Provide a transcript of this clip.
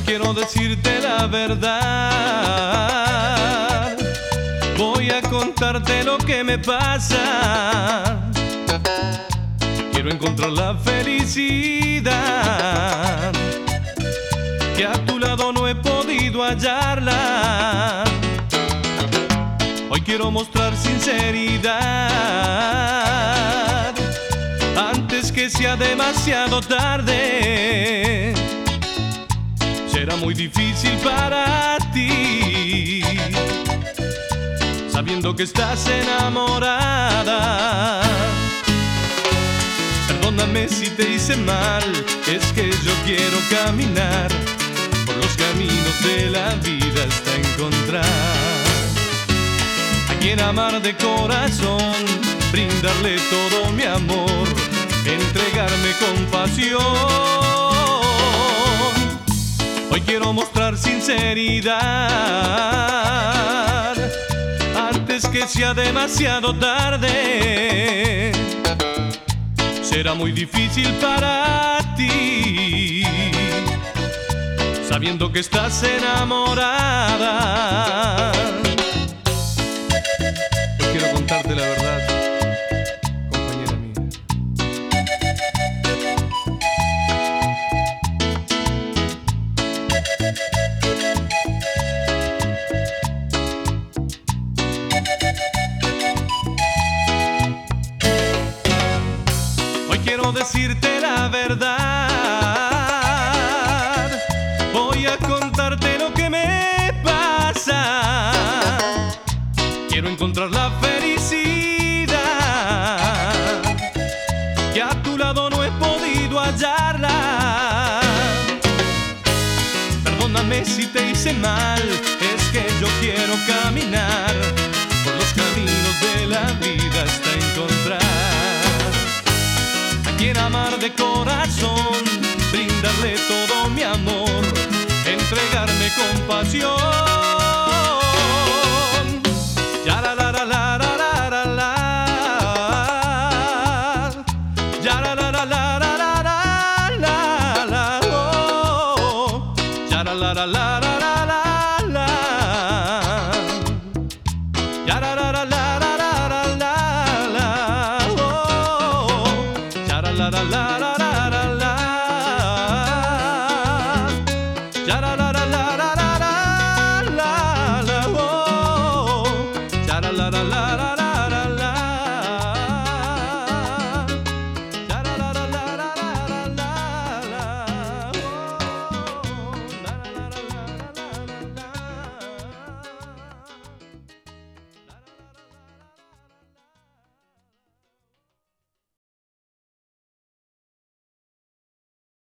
quiero decirte la verdad. Voy a contarte lo que me pasa. Quiero encontrar la felicidad, que a tu lado no he podido hallarla. Hoy quiero mostrar sinceridad antes que sea demasiado tarde. Será muy difícil para ti, sabiendo que estás enamorada. Perdóname si te hice mal, es que yo quiero caminar por los caminos de la vida hasta encontrar a quien amar de corazón, brindarle todo mi amor, entregarme con pasión. Hoy quiero mostrar sinceridad antes que sea demasiado tarde. Será muy difícil para ti, sabiendo que estás enamorada. Hoy quiero contarte la verdad, compañera mía. Hoy quiero decirte la verdad. Voy a contarte lo que me pasa. Quiero encontrar la felicidad, que a tu lado no he podido hallarla. Perdóname si te hice mal, es que yo quiero caminar por los caminos de la vida hasta encontrar a quien amar de corazón, brindarle todo mi amor, entregarme con pasión. Ya la la la la la la la, ya la la la la la la la la, oh, ya la la la la la la la, ya la la la la la la la, oh, ya la la la la.